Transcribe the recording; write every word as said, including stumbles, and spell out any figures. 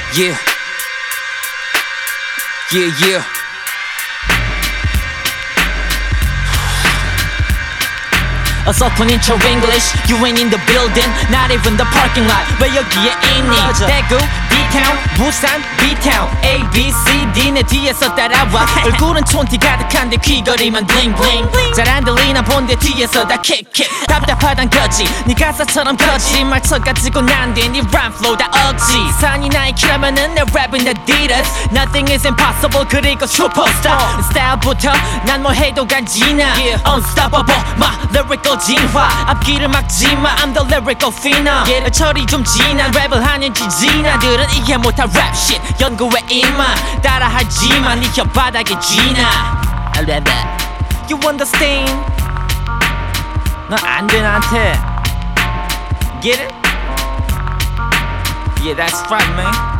Yeah, yeah, yeah. A sophomore in your English, you ain't in the building, not even the parking lot. 왜 여기에 있니? 대구, D-Town, 부산, B-Town, A, B, C, D 내 뒤에서 따라와. 얼굴은 촌티 가득한데 귀걸이만 bling bling. 잘 안 들리나 본데 뒤에서 다 kick kick. 답답하단 거지, 네 가사처럼 거짓말 쳐가지고 난 뒤 네 rhyme flow 다 억지. 산이 나이키라면은 내 랩은 Adidas. Nothing is impossible 그리고 superstar. 스타일부터 난 뭐 해도 간지나. Unstoppable, my lyrical 진화. 앞길을 막지마, I'm the lyrical phenom. yeah, 철이 좀 지난 랩을 하는 지지나들은 이해 못할 랩 shit. 연구에 임마 따라하지만 네 혓바닥에 지나. You understand? 너 안 돼 나한테. Get it? Yeah, that's right, man.